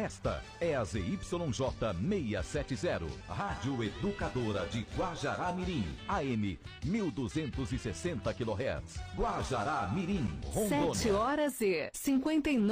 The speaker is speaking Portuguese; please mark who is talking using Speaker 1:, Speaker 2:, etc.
Speaker 1: Esta é a ZYJ 670, Rádio Educadora de Guajará-Mirim, AM 1260 kHz, Guajará-Mirim, Rondônia.
Speaker 2: 7h59.